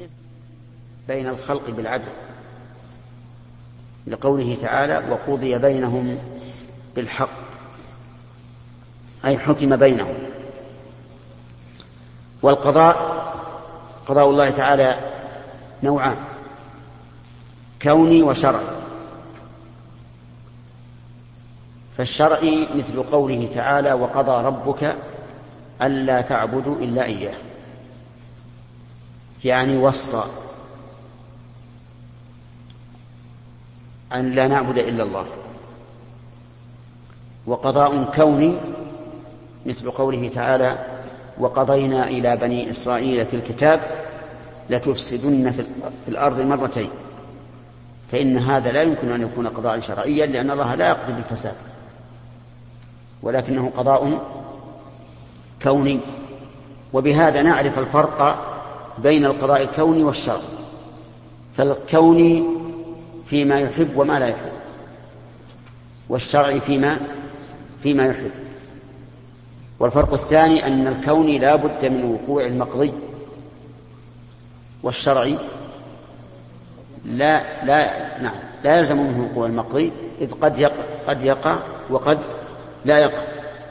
بين الخلق بالعدل، لقوله تعالى وقضي بينهم بالحق، أي حكم بينهم. والقضاء قضاء الله تعالى نوعان: كوني وشرعي. فالشرعي مثل قوله تعالى وقضى ربك ألا تعبدوا إلا إياه، يعني وصى أن لا نعبد إلا الله. وقضاء كوني مثل قوله تعالى وقضينا إلى بني إسرائيل في الكتاب لتفسدن في الأرض مرتين. فإن هذا لا يمكن أن يكون قضاء شرعيا، لأن الله لا يقضي بالفساد، ولكنه قضاء كوني. وبهذا نعرف الفرق بين القضاء الكوني والشرعي. فالكوني فيما يحب وما لا يحب، والشرعي فيما يحب. والفرق الثاني أن الكوني لا بد من وقوع المقضي، والشرعي لا يلزم منه وقوع المقضي، إذ قد يقع وقد لا يقع.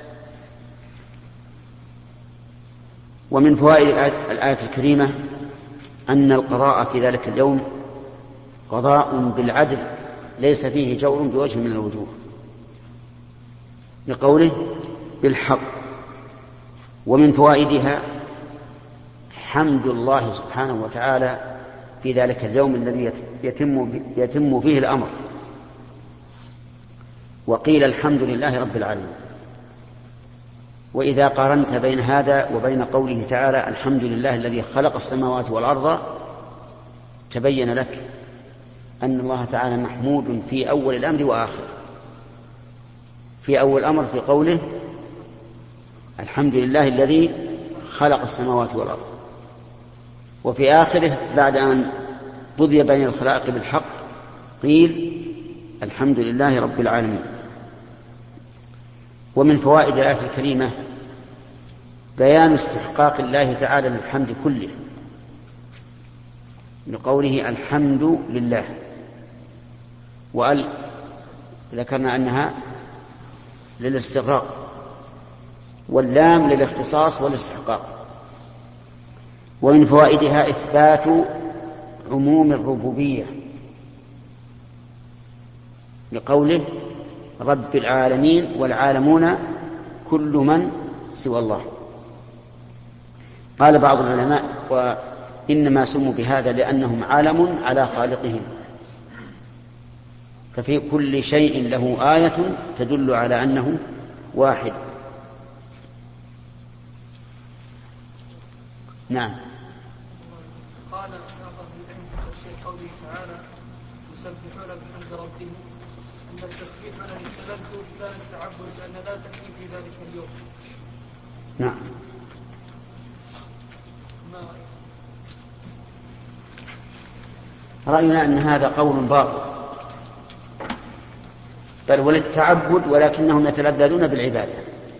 ومن فوائد الآية الكريمة أن القضاء في ذلك اليوم قضاء بالعدل ليس فيه جور بوجه من الوجوه، لقوله بالحق. ومن فوائدها حمد الله سبحانه وتعالى في ذلك اليوم الذي يتم فيه الأمر. وقيل الحمد لله رب العالمين. وإذا قارنت بين هذا وبين قوله تعالى الحمد لله الذي خلق السماوات والأرض، تبين لك أن الله تعالى محمود في أول الأمر وآخره. في أول الأمر في قوله الحمد لله الذي خلق السماوات والأرض، وفي آخره بعد أن قضي بين الخلائق بالحق قيل الحمد لله رب العالمين. ومن فوائد الآية الكريمة بيان استحقاق الله تعالى للحمد كله، لقوله الحمد لله. وقال ذكرنا أنها للاستغراق، واللام للاختصاص والاستحقاق. ومن فوائدها إثبات عموم الربوبية، لقوله رب العالمين والعالمون كل من سوى الله. قال بعض العلماء وإنما سموا بهذا لأنهم عالم على خالقهم، ففي كل شيء له آية تدل على أنه واحد. نعم. قال بعض العلم في تفسير قوله تعالى يسبحون بحمد ربهم أن التسبيح من التلذذ لا التعبد، لأن لا تكليف في ذلك اليوم. نعم. رأينا أن هذا قول باطل، بل وللتعبد، ولكنهم يتلذذون بالعبادة،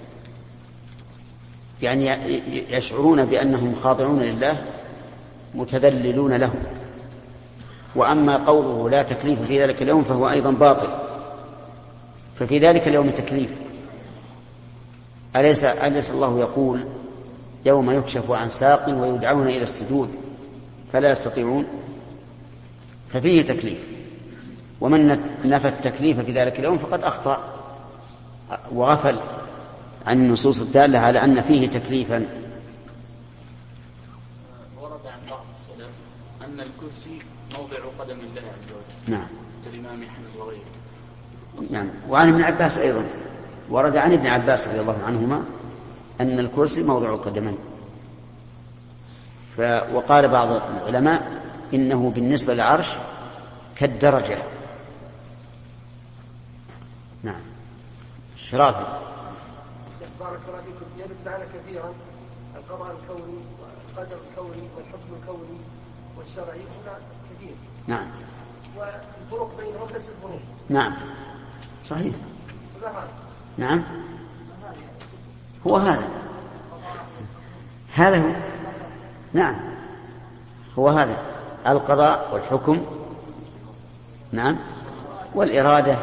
يعني يشعرون بأنهم خاضعون لله متذللون له. وأما قوله لا تكليف في ذلك اليوم فهو أيضا باطل، ففي ذلك اليوم تكليف. أليس الله يقول يوم يكشف عن ساق ويدعون إلى السجود فلا يستطيعون؟ ففيه تكليف. ومن نفى التكليف في ذلك اليوم فقد أخطأ وغفل عن النصوص الدالة على أن فيه تكليفا. ورد عن بعض السلف أن الكرسي موضع قدم الله عز وجل. نعم. كالإمام أحمد وغيره. نعم. وعن ابن عباس أيضا ورد عن ابن عباس رضي الله عنهما أن الكرسي موضع القدمين. وقال بعض العلماء إنه بالنسبة للعرش كالدرجة. نعم. شرافي. بارك الله فيكم. يرد معنا كثيرا القضاء الكوني والقدر الكوني والحكم الكوني والشرعي، هنا كثير. نعم. والفرق بينهم ليست فروق. نعم صحيح. نعم هو هذا هو. نعم هو هذا القضاء والحكم، نعم، والإرادة.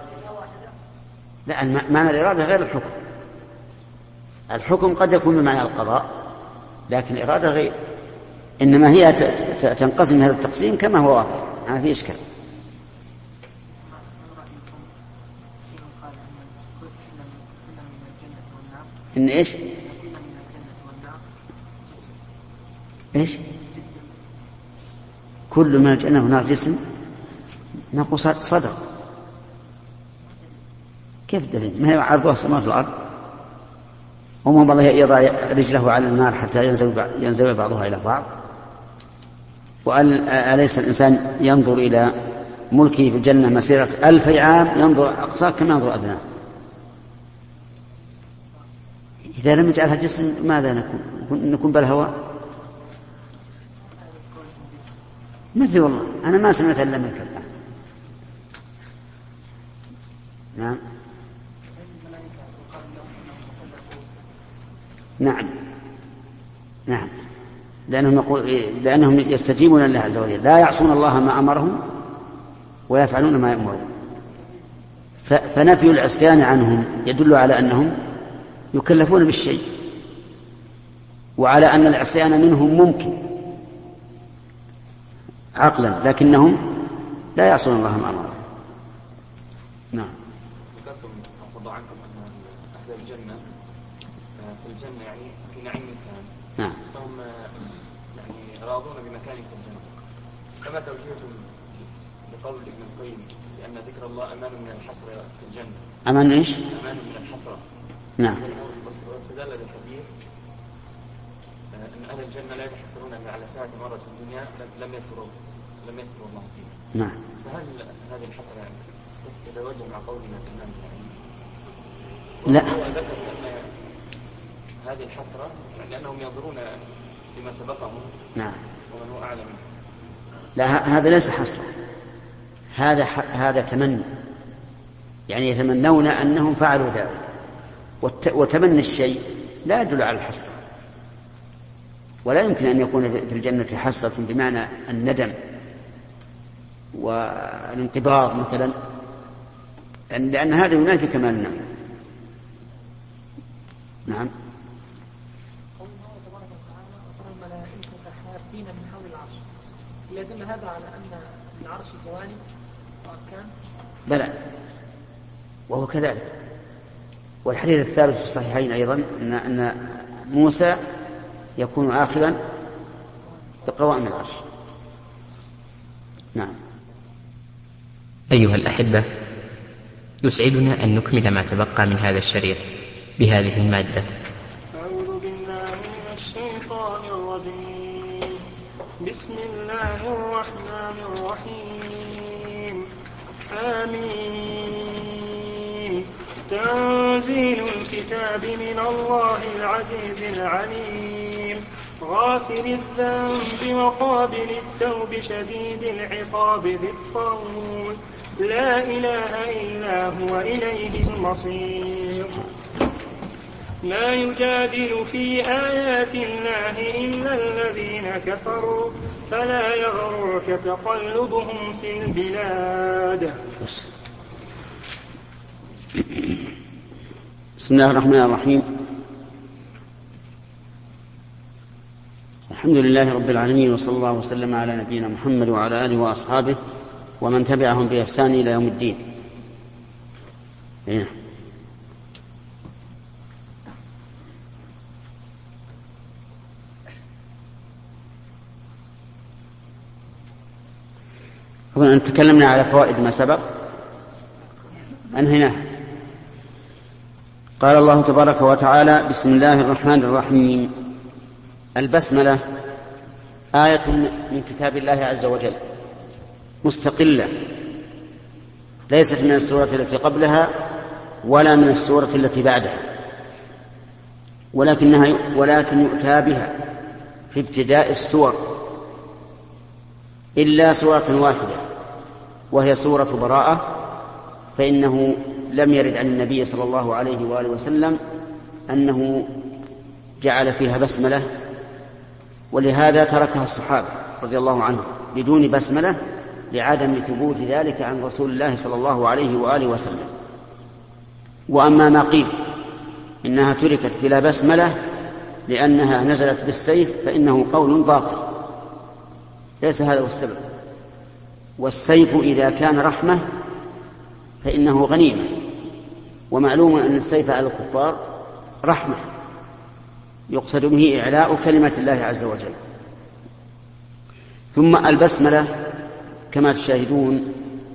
لا، معنى الإرادة غير الحكم. الحكم قد يكون بمعنى القضاء، لكن الإرادة غير. إنما هي تنقسم هذا التقسيم كما هو واضح، ما في إشكال. إن إيش؟ إيش؟ كل ما الجنة والنار جسم، نقول صدق. كيف الدليل؟ ما هي عرضها السماوات والأرض، وما الله يضع رجله على النار حتى ينزوي بعضها إلى بعض. وأليس الإنسان ينظر إلى ملكه في الجنة مسيرة 1000 عام، ينظر أقصاه كما ينظر أدناه. إذا لم يجعلها جسم ماذا نكون بالهواء؟ ما أدري والله، أنا ما سمعت إلا منك الآن. نعم نعم نعم، لأنهم يستجيبون لله عز وجل، لا يعصون الله ما أمرهم ويفعلون ما يأمرون. فنفي العصيان عنهم يدل على أنهم يكلفون بالشيء، وعلى أن العصيان منهم ممكن عقلا، لكنهم لا يعصون الله ما أمرهم. نعم. ذكرتم أفضل عنكم أن أهل الجنة في الجنة يعني في نعيم تام. نعم. فهم يعني راضون بمكانهم في الجنة. كما توجيهتم بقول ابن القيم لأن ذكر الله أمان من الحسرة في الجنة. أمان إيش؟ أمان من الحسرة. نعم. واستدل بالحديث أن أهل الجنة لا يتحسرون إلا على ساعة مرة في الدنيا لم يذكروا الله فيها. نعم. فهل هذه الحسرة تتوجه مع قولنا في النام يعني؟ لا. هو ذكر أن هذه الحسرة يعني أنهم ينظرون لما سبقهم. نعم. ومن هو أعلم. لا، هذا ليس حسرة، هذا تمني، يعني يتمنون أنهم فعلوا ذلك. وتمني الشيء لا يدل على الحسرة، ولا يمكن أن يكون في الجنة حسرة بمعنى الندم والانقباض مثلا، لأن هذا ينافي كمال النعيم. نعم. قول الله تبارك وتعالى وترى الملائكة حافين من حول العرش، يدل هذا على أن العرش جوانب وأركان؟ بلى، وهو كذلك. والحديث الثابت في الصحيحين أيضا أن موسى يكون آخذا بقوائم العرش. نعم. أيها الأحبة، يسعدنا أن نكمل ما تبقى من هذا الشريط بهذه المادة. أعوذ بالله من الشيطان الرجيم. بسم الله الرحمن الرحيم. آمين. تنزيل الكتاب من الله العزيز العليم، غافر الذنب وقابل التوب شديد العقاب ذي الطول، لا إله إلا هو إليه المصير. ما يجادل في آيات الله إلا الذين كفروا، فلا يغرك تقلبهم في البلاد. بسم الله الرحمن الرحيم. الحمد لله رب العالمين، وصلى الله وسلم على نبينا محمد وعلى آله وأصحابه ومن تبعهم بإحسان إلى يوم الدين. أظن أن تكلمنا على فوائد ما سبق أنهيناه. قال الله تبارك وتعالى: بسم الله الرحمن الرحيم. البسملة آية من كتاب الله عز وجل مستقلة، ليست من السورة التي قبلها ولا من السورة التي بعدها، ولكن يؤتى بها في ابتداء السور إلا سورة واحدة وهي سورة براءة، فإنه لم يرد عن النبي صلى الله عليه وآله وسلم أنه جعل فيها بسملة، ولهذا تركها الصحابة رضي الله عنه بدون بسملة لعدم ثبوت ذلك عن رسول الله صلى الله عليه وآله وسلم. وأما ما قيل إنها تركت بلا بسملة لأنها نزلت بالسيف فإنه قول باطل، ليس هذا هو السبب. والسيف إذا كان رحمة فإنه غنيمة، ومعلوم أن السيف على الكفار رحمة يقصد به إعلاء كلمة الله عز وجل. ثم البسملة كما تشاهدون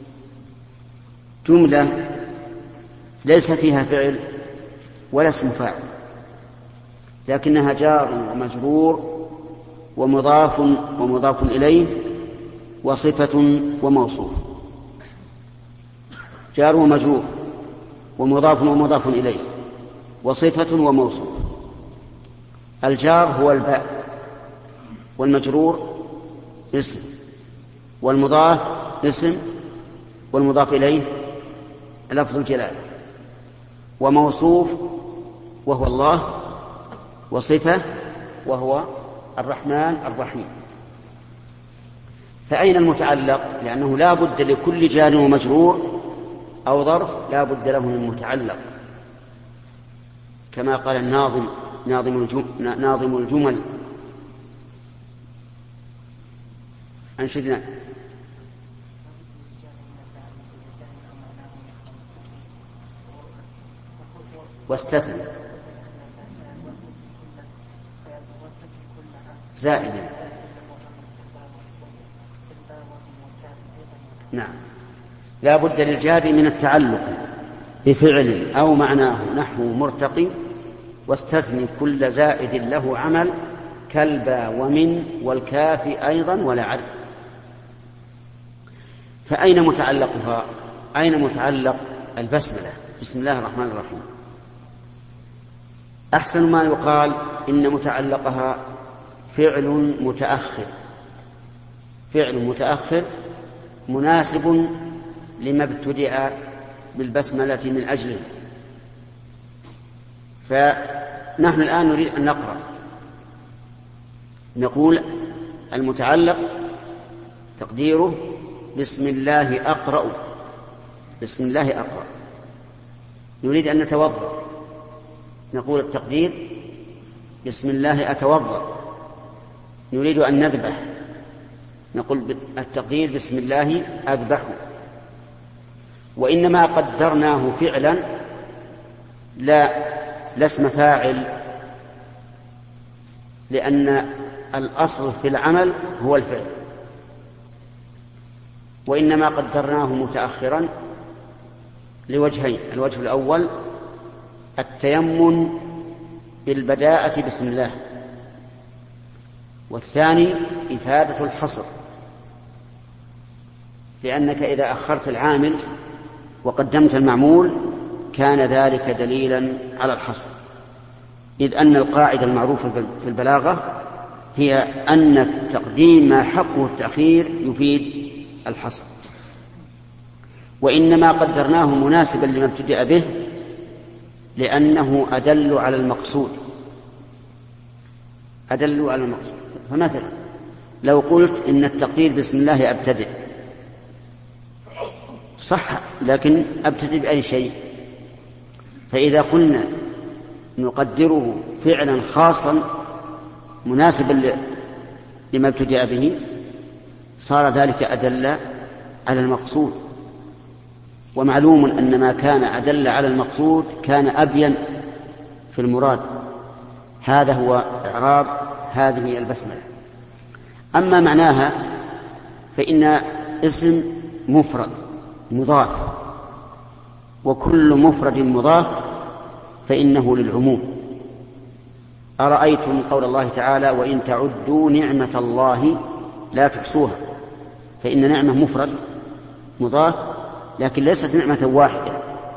جملة ليس فيها فعل ولا اسم فاعل، لكنها جار ومجرور ومضاف ومضاف إليه وصفة وموصوف. جار ومجرور ومضاف ومضاف إليه وصفة وموصوف. الجار هو الباء، والمجرور اسم، والمضاف اسم، والمضاف إليه لفظ الجلالة، وموصوف وهو الله، وصفة وهو الرحمن الرحيم. فأين المتعلق؟ لأنه لا بد لكل جار ومجرور أو ظرف لا بد له من متعلق، كما قال الناظم ناظم الجمل أنشدنا: واستثنى زائدا. نعم، لا بد للجار من التعلق بفعل أو معناه نحو مرتقي، واستثني كل زائد له عمل كالبا ومن والكاف أيضا ولا عد. فأين متعلقها؟ أين متعلق البسملة؟ بسم الله الرحمن الرحيم. أحسن ما يقال إن متعلقها فعل متأخر، فعل متأخر مناسب لما ابتدأ بالبسملة من أجله. فنحن الآن نريد أن نقرأ، نقول المتعلق تقديره بسم الله أقرأ، بسم الله أقرأ. نريد أن نتوضأ، نقول التقدير بسم الله أتوضأ. نريد أن نذبح، نقول التقدير بسم الله أذبح. وإنما قدرناه فعلا لا اسم فاعل، لأن الأصل في العمل هو الفعل، وإنما قدرناه متأخرا لوجهين: الوجه الأول التيمم بالبداءة بسم الله، والثاني إفادة الحصر، لأنك إذا أخرت العامل وقدمت المعمول كان ذلك دليلا على الحصر، إذ أن القاعدة المعروفة في البلاغة هي أن التقديم ما حقه التأخير يفيد الحصر. وإنما قدرناه مناسبا لما ابتدأ به لأنه أدل على المقصود، أدل على المقصود. فمثلا لو قلت إن التقدير بسم الله أبتدئ، صح، لكن أبتدئ بأي شيء. فإذا قلنا نقدره فعلا خاصا مناسبا لما ابتدأ به صار ذلك أدل على المقصود. ومعلوم أن ما كان أدل على المقصود كان أبين في المراد. هذا هو إعراب هذه البسملة. أما معناها فإن اسم مفرد مضاف، وكل مفرد مضاف فإنه للعموم. أرأيتم قول الله تعالى: وإن تعدوا نعمة الله لا تحصوها. فإن نعمة مفرد مضاف، لكن ليست نعمة واحدة،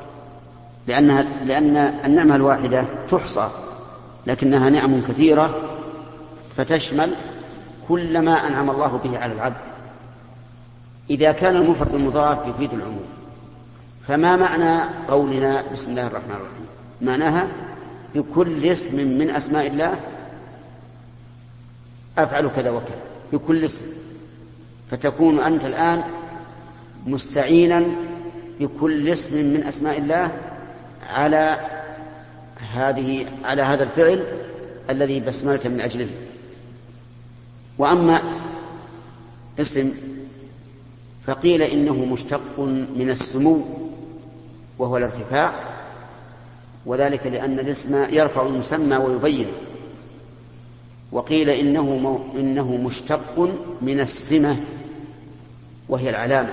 لأن النعمة الواحدة تحصى، لكنها نعم كثيرة فتشمل كل ما أنعم الله به على العبد. إذا كان المفرد المضاف يفيد العموم، فما معنى قولنا بسم الله الرحمن الرحيم؟ معناها بكل اسم من أسماء الله أفعل كذا وكذا. بكل اسم، فتكون أنت الآن مستعينا بكل اسم من أسماء الله على هذا الفعل الذي بسملت من أجله. وأما اسم فقيل إنه مشتق من السمو وهو الارتفاع، وذلك لأن الاسم يرفع المسمى ويبين. وقيل إنه مشتق من السمة وهي العلامة.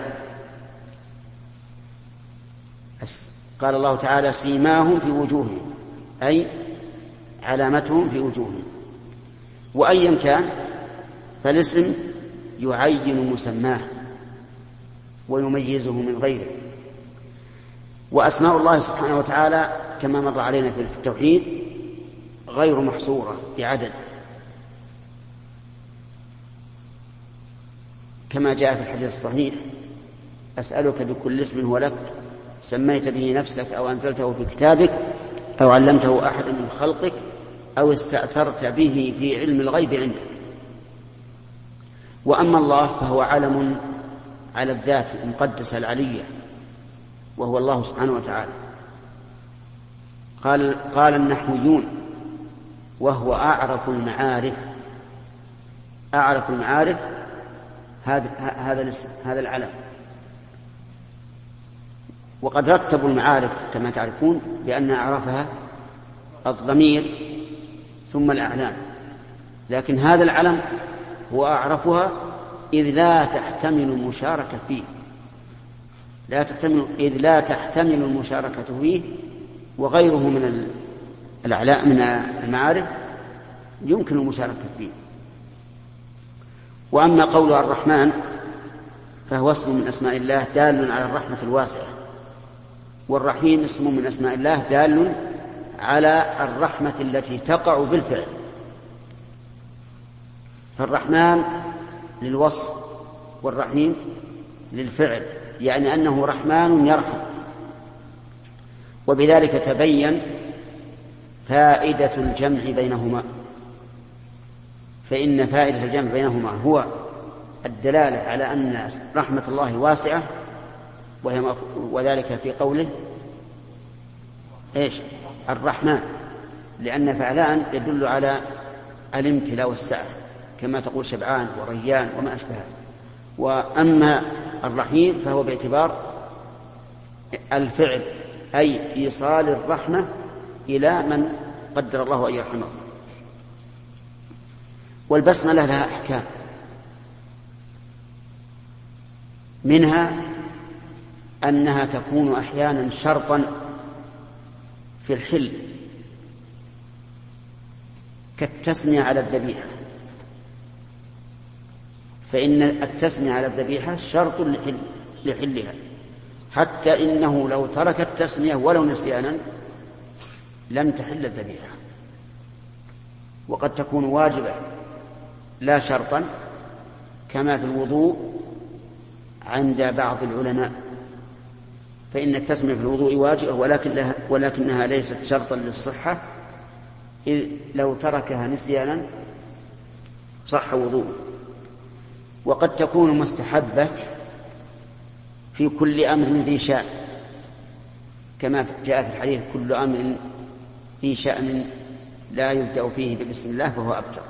قال الله تعالى سيماهم في وجوههم، أي علامتهم في وجوههم. وأيا كان فالاسم يعين مسماه ويميزه من غيره. وأسماء الله سبحانه وتعالى كما مر علينا في التوحيد غير محصورة بعدد، كما جاء في الحديث الصحيح: أسألك بكل اسم هو لك سميت به نفسك أو أنزلته في كتابك أو علمته أحد من خلقك أو استأثرت به في علم الغيب عندك. وأما الله فهو علم على الذات المقدسة العلية، وهو الله سبحانه وتعالى. قال النحويون: وهو أعرف المعارف. أعرف المعارف هذا العلم. وقد رتبوا المعارف كما تعرفون بأن أعرفها الضمير ثم الأعلام، لكن هذا العلم هو أعرفها إذ لا تحتمل المشاركة فيه، إذ لا تحتمل المشاركة فيه، وغيره من المعارف يمكن المشاركة فيه. وأما قول الرحمن فهو اسم من أسماء الله دال على الرحمة الواسعة، والرحيم اسم من أسماء الله دال على الرحمة التي تقع بالفعل. فالرحمن للوصف والرحيم للفعل، يعني أنه رحمن يرحم. وبذلك تبين فائدة الجمع بينهما، فإن فائدة الجمع بينهما هو الدلالة على أن رحمة الله واسعة، وذلك في قوله إيش؟ الرحمن، لأن فعلان يدل على الامتلاء والسعة كما تقول شبعان وريان وما أشبهه. وأما الرحيم فهو باعتبار الفعل، أي إيصال الرحمة إلى من قدر الله أن يرحمه. والبسملة لها أحكام، منها أنها تكون أحيانا شرطا في الحل كالتسمية على الذبيحة، فإن التسمية على الذبيحة شرط لحلها، حتى إنه لو ترك التسمية ولو نسيانا لم تحل الذبيحة. وقد تكون واجبة لا شرطا، كما في الوضوء عند بعض العلماء، فإن التسمية في الوضوء واجبة ولكنها ليست شرطا للصحة، إذ لو تركها نسيانا صح وضوءه. وقد تكون مستحبة في كل أمر ذي شأن، كما جاء في الحديث: كل أمر ذي شأن لا يبدأ فيه ببسم الله فهو أبتر،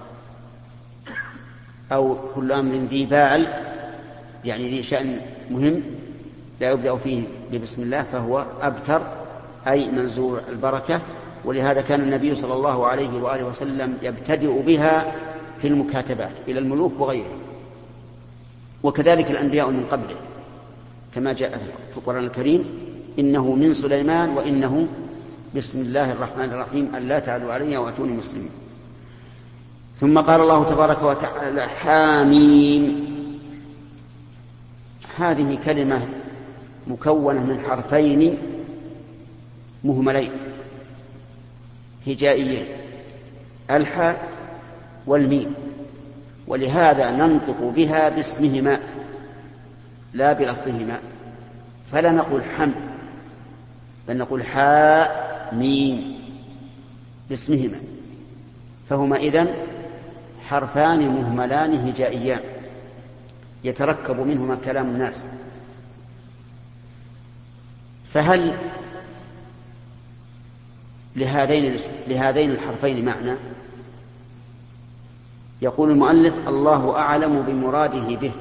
أو كل أمر ذي باعل، يعني ذي شأن مهم لا يبدأ فيه ببسم الله فهو أبتر، أي منزوع البركة. ولهذا كان النبي صلى الله عليه وآله وسلم يبتدئ بها في المكاتبات إلى الملوك وغيرهم، وكذلك الأنبياء من قبله، كما جاء في القرآن الكريم: إنه من سليمان وإنه بسم الله الرحمن الرحيم ألا تعلوا علي وأتوني مسلمين. ثم قال الله تبارك وتعالى: حاميم. هذه كلمة مكونة من حرفين مهملين هجائيين، الحاء والميم، ولهذا ننطق بها باسمهما لا بلفظهما، فلا نقول حم بل نقول حاء ميم باسمهما، فهما إذن حرفان مهملان هجائيان يتركب منهما كلام الناس، فهل لهذين الحرفين معنى؟ يقول المؤلف: الله أعلم بمراده به،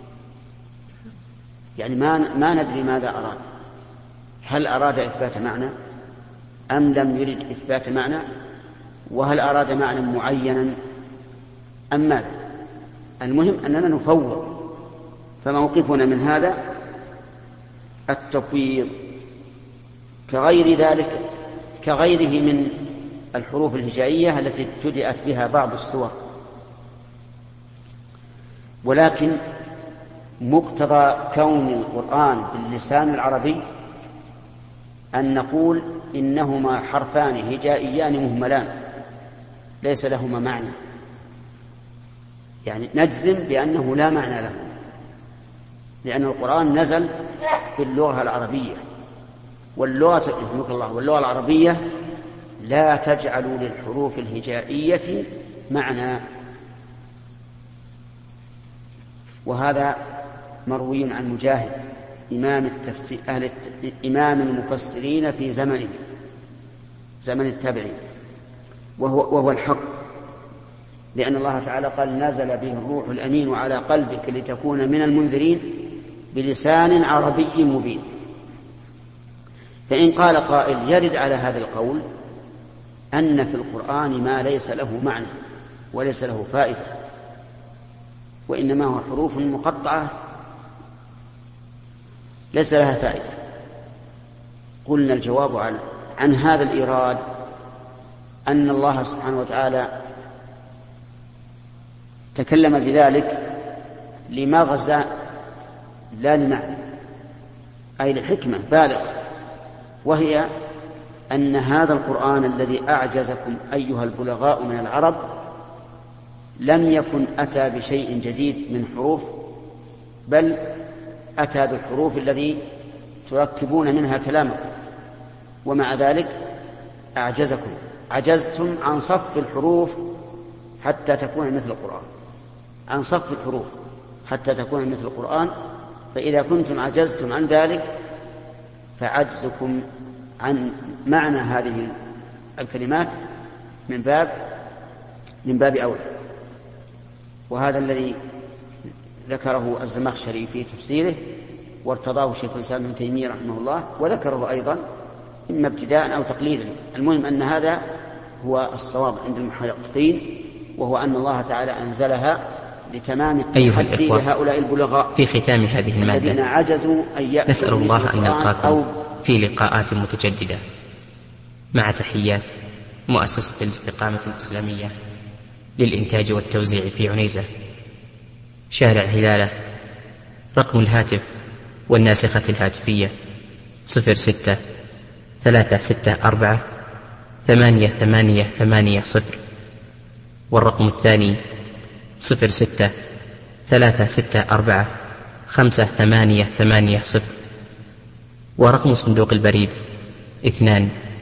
يعني ما ندري ماذا أراد، هل أراد إثبات معنى أم لم يرد إثبات معنى، وهل أراد معنى معينا أم ماذا. المهم أننا نفوض، فموقفنا من هذا التفويض، كغيره من الحروف الهجائية التي ابتدأت بها بعض السور. ولكن مقتضى كون القرآن باللسان العربي أن نقول إنهما حرفان هجائيان مهملان ليس لهما معنى، يعني نجزم بأنه لا معنى له، لأن القرآن نزل باللغة العربية، واللغة العربية لا تجعل للحروف الهجائية معنى. وهذا مروي عن مجاهد إمام المفسرين في زمن التابعين، وهو الحق، لأن الله تعالى قال: نزل به الروح الأمين على قلبك لتكون من المنذرين بلسان عربي مبين. فإن قال قائل يرد على هذا القول أن في القرآن ما ليس له معنى وليس له فائدة، وإنما هو حروف مقطعة ليس لها فائدة، قلنا الجواب عن هذا الإيراد أن الله سبحانه وتعالى تكلم بذلك لمغزى لا لمعنى، أي لحكمة بالغة، وهي أن هذا القرآن الذي أعجزكم أيها البلغاء من العرب لم يكن أتى بشيء جديد من حروف، بل أتى بالحروف الذي تركبون منها كلامكم، ومع ذلك أعجزكم، عجزتم عن صف الحروف حتى تكون مثل القرآن، عن صف الحروف حتى تكون مثل القرآن. فإذا كنتم عجزتم عن ذلك فعجزكم عن معنى هذه الكلمات من باب أولى. وهذا الذي ذكره الزمخشري في تفسيره، وارتضاه شيخ الإسلام ابن تيمية رحمه الله، وذكره أيضا إما ابتداء أو تقليدا. المهم أن هذا هو الصواب عند المحققين، وهو أن الله تعالى أنزلها لتمام التحدي لهؤلاء البلغاء. في ختام هذه المادة الذين عجزوا أن نسأل الله أن نلقاكم في لقاءات متجددة، مع تحيات مؤسسة الاستقامة الإسلامية للإنتاج والتوزيع في عنيزة، شارع هلالة. رقم الهاتف والناسخة الهاتفية 06-364-8880، والرقم الثاني 06-364-5880، ورقم صندوق البريد 2